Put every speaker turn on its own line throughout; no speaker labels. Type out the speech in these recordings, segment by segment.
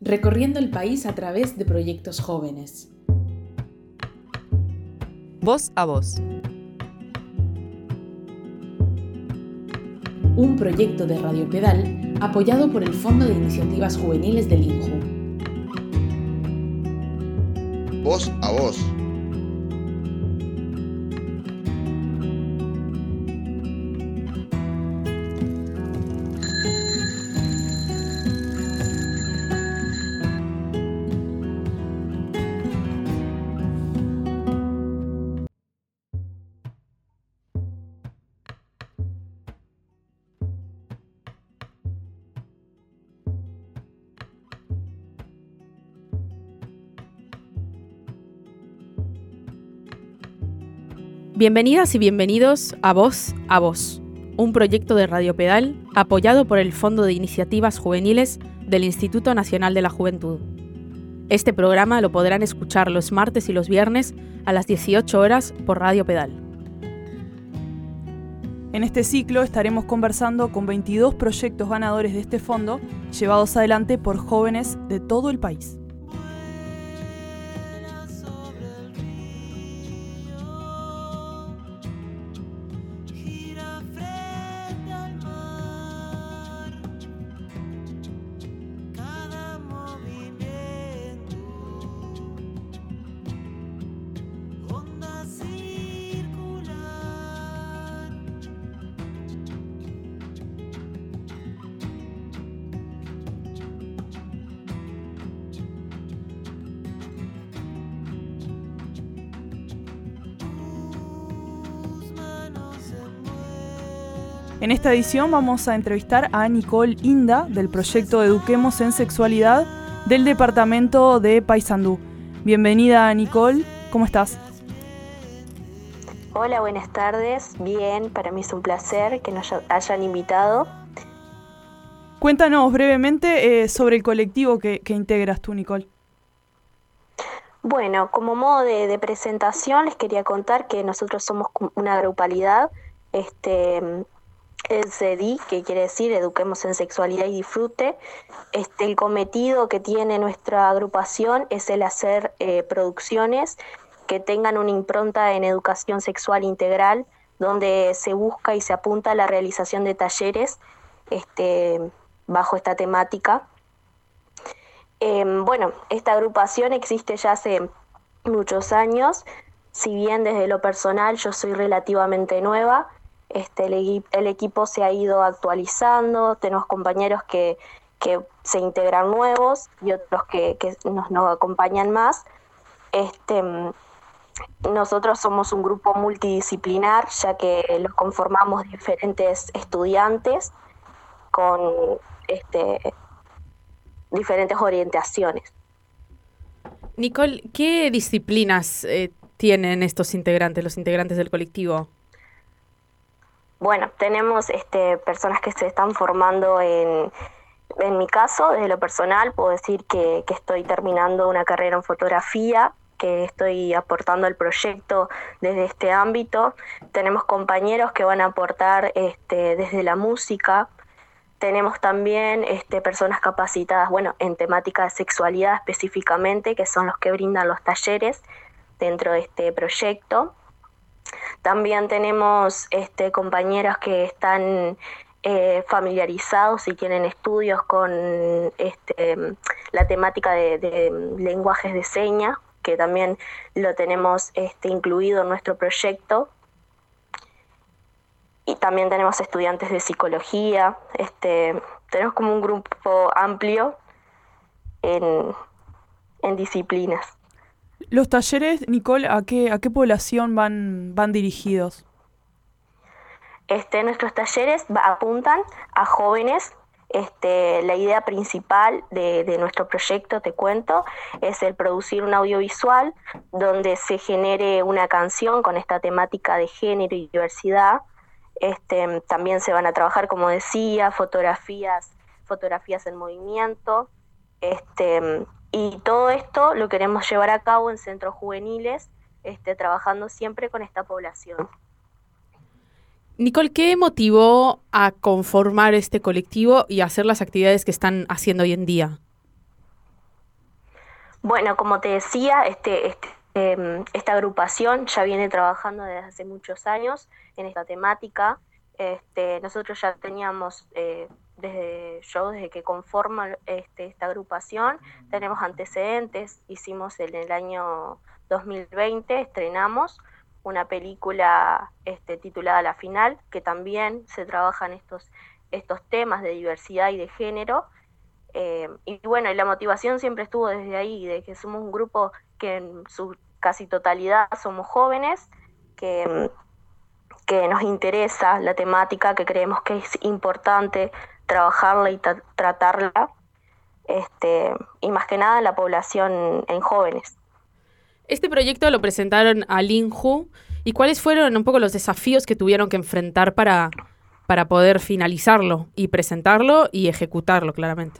recorriendo el país a través de proyectos jóvenes.
Voz a Voz.
Un proyecto de Radio Pedal apoyado por el Fondo de Iniciativas Juveniles del INJU.
Voz a Voz.
Bienvenidas y bienvenidos a Voz, un proyecto de Radio Pedal apoyado por el Fondo de Iniciativas Juveniles del Instituto Nacional de la Juventud. Este programa lo podrán escuchar los martes y los viernes a las 18 horas por Radio Pedal.
En este ciclo estaremos conversando con 22 proyectos ganadores de este fondo, llevados adelante por jóvenes de todo el país. En esta edición vamos a entrevistar a Nicole Inda del proyecto Eduquemos en Sexualidad del departamento de Paysandú. Bienvenida, Nicole, ¿cómo estás?
Hola, buenas tardes. Bien, para mí es un placer que nos hayan invitado.
Cuéntanos brevemente sobre el colectivo que integras tú, Nicole.
Bueno, como modo de presentación les quería contar que nosotros somos una grupalidad, el CEDI, que quiere decir Eduquemos en Sexualidad y Disfrute. El cometido que tiene nuestra agrupación es el hacer producciones que tengan una impronta en educación sexual integral, donde se busca y se apunta a la realización de talleres bajo esta temática. Bueno, esta agrupación existe ya hace muchos años, si bien desde lo personal yo soy relativamente nueva. El equipo se ha ido actualizando, tenemos compañeros que se integran nuevos y otros que nos acompañan más. Nosotros somos un grupo multidisciplinar, ya que los conformamos diferentes estudiantes con diferentes orientaciones.
Nicole, ¿qué disciplinas tienen estos integrantes, los integrantes del colectivo?
Bueno, tenemos personas que se están formando en mi caso, desde lo personal, puedo decir que estoy terminando una carrera en fotografía, que estoy aportando al proyecto desde este ámbito. Tenemos compañeros que van a aportar desde la música. Tenemos también personas capacitadas, en temática de sexualidad específicamente, que son los que brindan los talleres dentro de este proyecto. También tenemos compañeros que están familiarizados y tienen estudios con la temática de lenguajes de señas, que también lo tenemos incluido en nuestro proyecto. Y también tenemos estudiantes de psicología. Tenemos como un grupo amplio en disciplinas.
Los talleres, Nicole, ¿a qué población van dirigidos?
Nuestros talleres apuntan a jóvenes. La idea principal de nuestro proyecto, te cuento, es el producir un audiovisual donde se genere una canción con esta temática de género y diversidad. También se van a trabajar, como decía, fotografías en movimiento. Y todo esto lo queremos llevar a cabo en centros juveniles, trabajando siempre con esta población.
Nicole, ¿qué motivó a conformar este colectivo y a hacer las actividades que están haciendo hoy en día?
Bueno, como te decía, esta agrupación ya viene trabajando desde hace muchos años en esta temática. Nosotros ya teníamos, desde que conforma esta agrupación, tenemos antecedentes. Hicimos en el año 2020, estrenamos una película titulada La Final, que también se trabajan estos temas de diversidad y de género. Y bueno, la motivación siempre estuvo desde ahí, de que somos un grupo que en su casi totalidad somos jóvenes, que nos interesa la temática, que creemos que es importante trabajarla y tratarla, y más que nada en la población en jóvenes.
Este proyecto lo presentaron al INJU, ¿y cuáles fueron un poco los desafíos que tuvieron que enfrentar para poder finalizarlo y presentarlo y ejecutarlo claramente?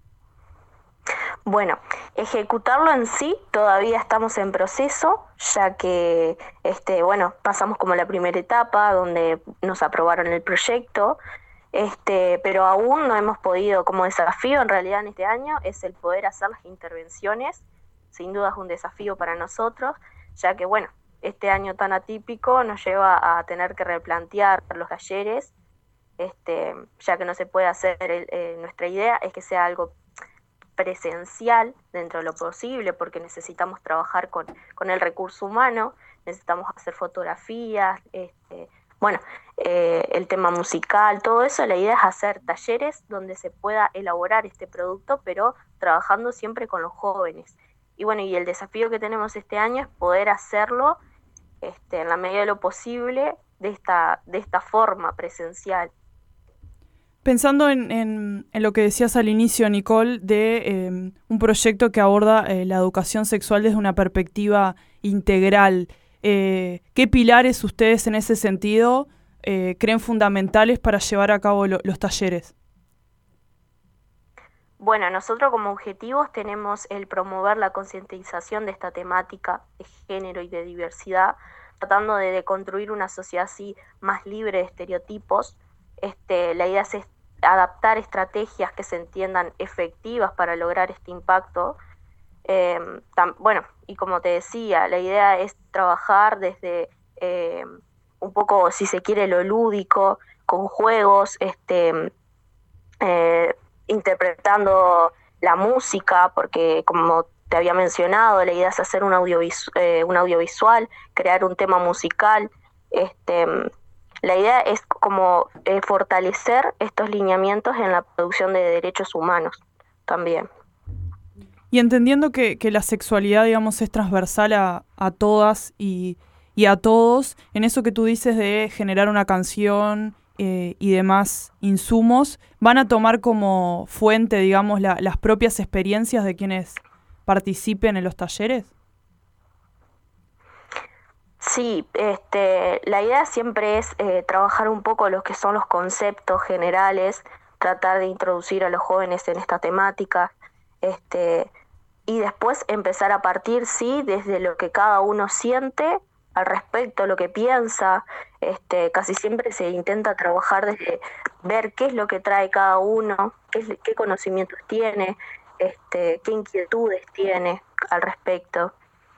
Bueno, ejecutarlo en sí todavía estamos en proceso, ya que pasamos como la primera etapa donde nos aprobaron el proyecto, pero aún no hemos podido, como desafío en realidad en este año, es el poder hacer las intervenciones. Sin duda es un desafío para nosotros, ya que este año tan atípico nos lleva a tener que replantear los talleres, ya que no se puede hacer, nuestra idea es que sea algo presencial dentro de lo posible, porque necesitamos trabajar con el recurso humano, necesitamos hacer fotografías, el tema musical, todo eso. La idea es hacer talleres donde se pueda elaborar este producto, pero trabajando siempre con los jóvenes. Y el desafío que tenemos este año es poder hacerlo en la medida de lo posible de esta forma presencial.
Pensando en lo que decías al inicio, Nicole, de un proyecto que aborda la educación sexual desde una perspectiva integral, ¿qué pilares ustedes en ese sentido creen fundamentales para llevar a cabo los talleres?
Bueno, nosotros como objetivos tenemos el promover la concientización de esta temática de género y de diversidad, tratando de deconstruir una sociedad así más libre de estereotipos. La idea es adaptar estrategias que se entiendan efectivas para lograr este impacto. Y como te decía, la idea es trabajar desde un poco, si se quiere, lo lúdico, con juegos, interpretando la música, porque como te había mencionado, la idea es hacer un audiovisual, crear un tema musical. La idea es como fortalecer estos lineamientos en la producción de derechos humanos también.
Y entendiendo que la sexualidad, digamos, es transversal a todas y a todos, en eso que tú dices de generar una canción y demás insumos, ¿van a tomar como fuente, digamos, las propias experiencias de quienes participen en los talleres?
Sí, la idea siempre es trabajar un poco lo que son los conceptos generales, tratar de introducir a los jóvenes en esta temática, y después empezar a partir, sí, desde lo que cada uno siente al respecto, lo que piensa. Casi siempre se intenta trabajar desde ver qué es lo que trae cada uno, qué conocimientos tiene, qué inquietudes tiene al respecto.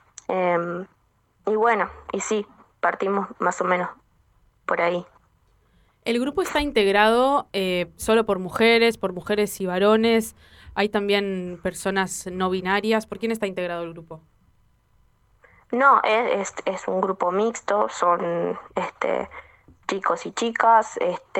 Y sí, partimos más o menos por ahí.
¿El grupo está integrado solo por mujeres y varones? ¿Hay también personas no binarias? ¿Por quién está integrado el grupo?
No, es un grupo mixto, son chicos y chicas,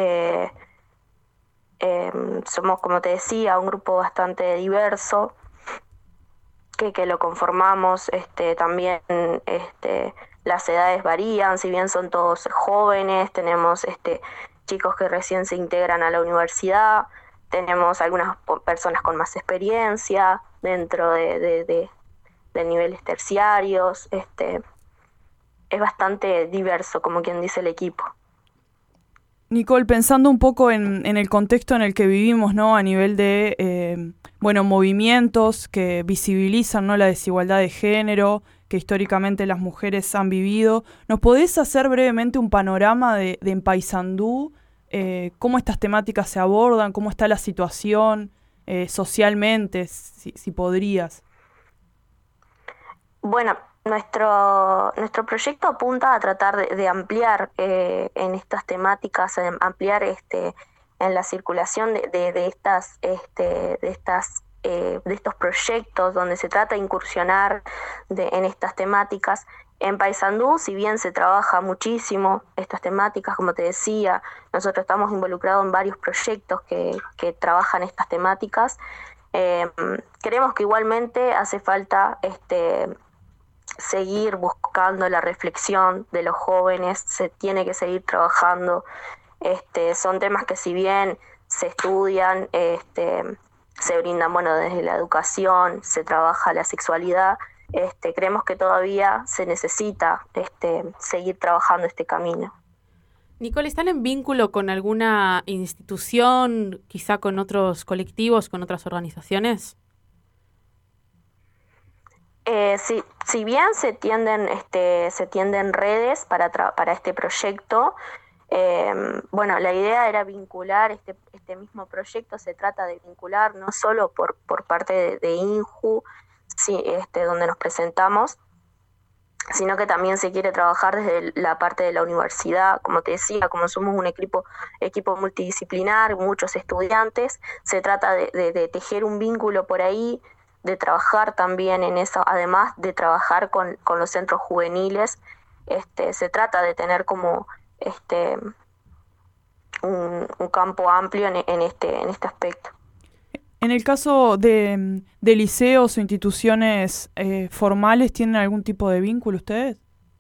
somos, como te decía, un grupo bastante diverso, que lo conformamos, también las edades varían, si bien son todos jóvenes, tenemos chicos que recién se integran a la universidad, tenemos algunas personas con más experiencia dentro de niveles terciarios. Es bastante diverso, como quien dice, el equipo.
Nicole, pensando un poco en el contexto en el que vivimos, ¿no? A nivel de movimientos que visibilizan, ¿no?, la desigualdad de género que históricamente las mujeres han vivido, ¿nos podés hacer brevemente un panorama de en Paysandú, cómo estas temáticas se abordan, cómo está la situación socialmente, si podrías?
Bueno, nuestro proyecto apunta a tratar de ampliar en estas temáticas, ampliar en la circulación de estos proyectos donde se trata de incursionar en estas temáticas. En Paysandú, si bien se trabaja muchísimo estas temáticas, como te decía, nosotros estamos involucrados en varios proyectos que trabajan estas temáticas. Creemos que igualmente hace falta seguir buscando la reflexión de los jóvenes, se tiene que seguir trabajando. Son temas que si bien se estudian, se brindan, bueno, desde la educación, se trabaja la sexualidad, creemos que todavía se necesita seguir trabajando este camino.
Nicole, ¿están en vínculo con alguna institución, quizá con otros colectivos, con otras organizaciones?
Sí, si bien se tienden redes para este proyecto, bueno, la idea era vincular este mismo proyecto, se trata de vincular no solo por parte de INJU, sí, donde nos presentamos, sino que también se quiere trabajar desde la parte de la universidad. Como te decía, como somos un equipo multidisciplinar, muchos estudiantes, se trata de tejer un vínculo por ahí, de trabajar también en eso, además de trabajar con los centros juveniles. Se trata de tener como un campo amplio en este aspecto.
En el caso de liceos o instituciones formales, ¿tienen algún tipo de vínculo ustedes?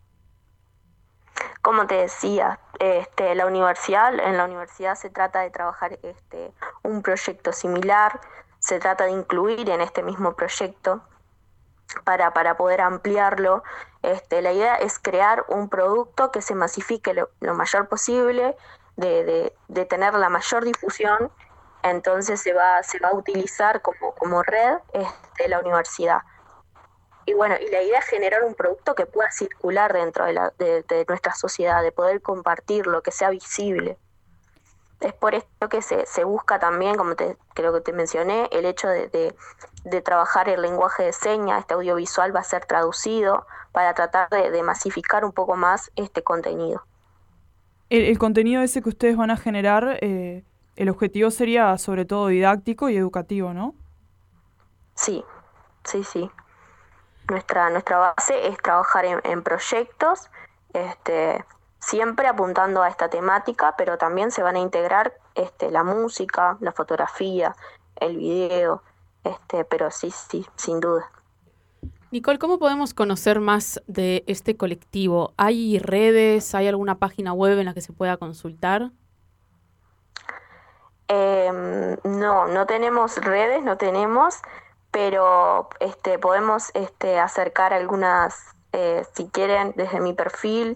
Como te decía, en la universidad se trata de trabajar un proyecto similar, se trata de incluir en este mismo proyecto para poder ampliarlo. La idea es crear un producto que se masifique lo mayor posible, de tener la mayor difusión. Entonces se va a utilizar como red la universidad. Y bueno, y la idea es generar un producto que pueda circular dentro de nuestra sociedad, de poder compartirlo, que sea visible. Es por esto que se busca también, como creo que te mencioné, el hecho de trabajar el lenguaje de señas. Este audiovisual va a ser traducido para tratar de masificar un poco más este contenido.
El contenido ese que ustedes van a generar, el objetivo sería sobre todo didáctico y educativo, ¿no? Sí.
Nuestra base es trabajar en proyectos, siempre apuntando a esta temática, pero también se van a integrar la música, la fotografía, el video, pero sí, sin duda.
Nicole, ¿cómo podemos conocer más de este colectivo? ¿Hay redes, hay alguna página web en la que se pueda consultar?
No tenemos redes, pero podemos acercar algunas, si quieren, desde mi perfil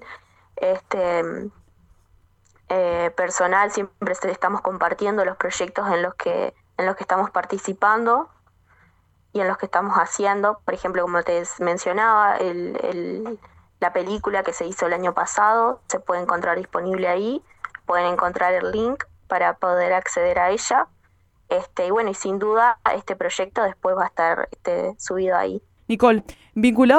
personal. Siempre estamos compartiendo los proyectos en los que estamos participando y en los que estamos haciendo. Por ejemplo, como te mencionaba, la película que se hizo el año pasado se puede encontrar disponible ahí, pueden encontrar el link para poder acceder a ella. Y bueno, y sin duda este proyecto después va a estar subido ahí.
Nicole, vinculado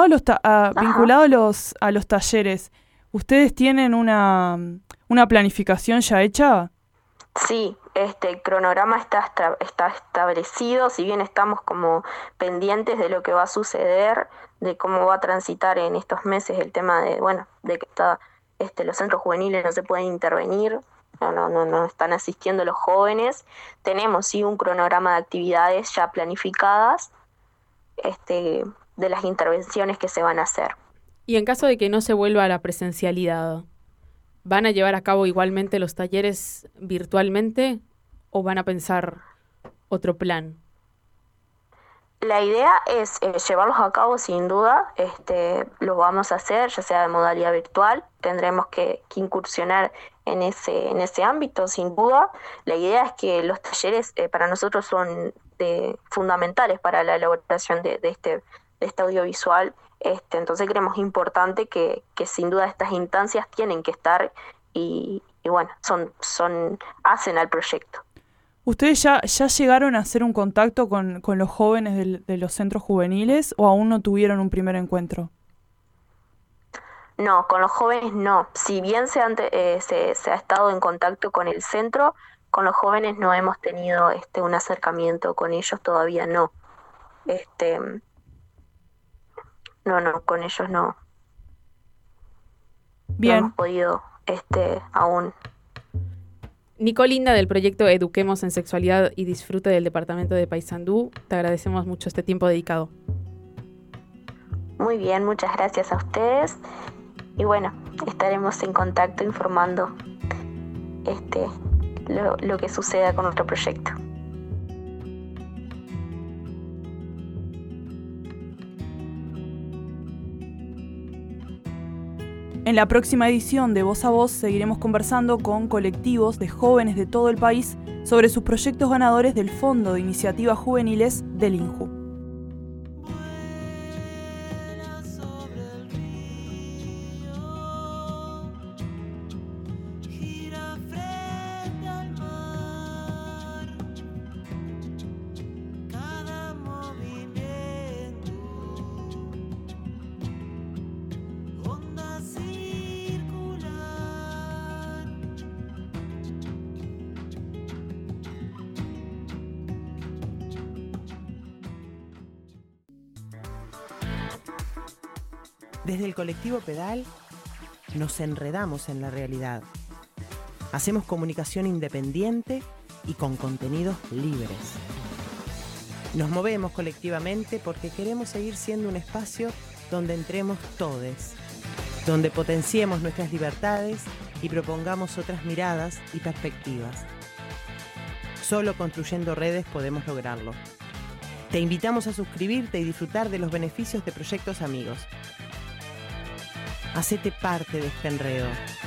a los talleres, ¿ustedes tienen una planificación ya hecha?
Sí, el cronograma está establecido, si bien estamos como pendientes de lo que va a suceder, de cómo va a transitar en estos meses el tema de que los centros juveniles no se pueden intervenir. No están asistiendo los jóvenes. Tenemos sí un cronograma de actividades ya planificadas de las intervenciones que se van a hacer.
Y en caso de que no se vuelva a la presencialidad, ¿van a llevar a cabo igualmente los talleres virtualmente o van a pensar otro plan?
La idea es llevarlos a cabo sin duda, los vamos a hacer ya sea de modalidad virtual, tendremos que incursionar en ese ámbito sin duda. La idea es que los talleres para nosotros son fundamentales para la elaboración de este audiovisual, entonces creemos importante que sin duda estas instancias tienen que estar y bueno, hacen al proyecto.
¿Ustedes ya llegaron a hacer un contacto con los jóvenes de los centros juveniles o aún no tuvieron un primer encuentro?
No, con los jóvenes no. Si bien se ha estado en contacto con el centro, con los jóvenes no hemos tenido un acercamiento, con ellos todavía no. No, con ellos no.
Bien.
No hemos podido aún.
Nicolinda, del proyecto Eduquemos en Sexualidad y Disfrute del Departamento de Paysandú, te agradecemos mucho este tiempo dedicado.
Muy bien, muchas gracias a ustedes. Y bueno, estaremos en contacto informando lo que suceda con nuestro proyecto.
En la próxima edición de Voz a Voz seguiremos conversando con colectivos de jóvenes de todo el país sobre sus proyectos ganadores del Fondo de Iniciativas Juveniles del INJU.
Desde el colectivo Pedal nos enredamos en la realidad. Hacemos comunicación independiente y con contenidos libres. Nos movemos colectivamente porque queremos seguir siendo un espacio donde entremos todes, donde potenciemos nuestras libertades y propongamos otras miradas y perspectivas. Solo construyendo redes podemos lograrlo. Te invitamos a suscribirte y disfrutar de los beneficios de Proyectos Amigos. Hacete parte de este enredo.